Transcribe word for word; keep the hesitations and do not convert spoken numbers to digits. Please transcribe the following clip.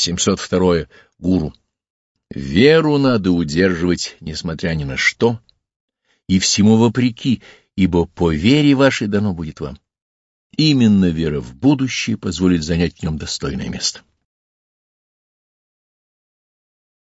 семьсот второе. Гуру. Веру надо удерживать, несмотря ни на что, и всему вопреки, ибо по вере вашей дано будет вам. Именно вера в будущее позволит занять в нем достойное место.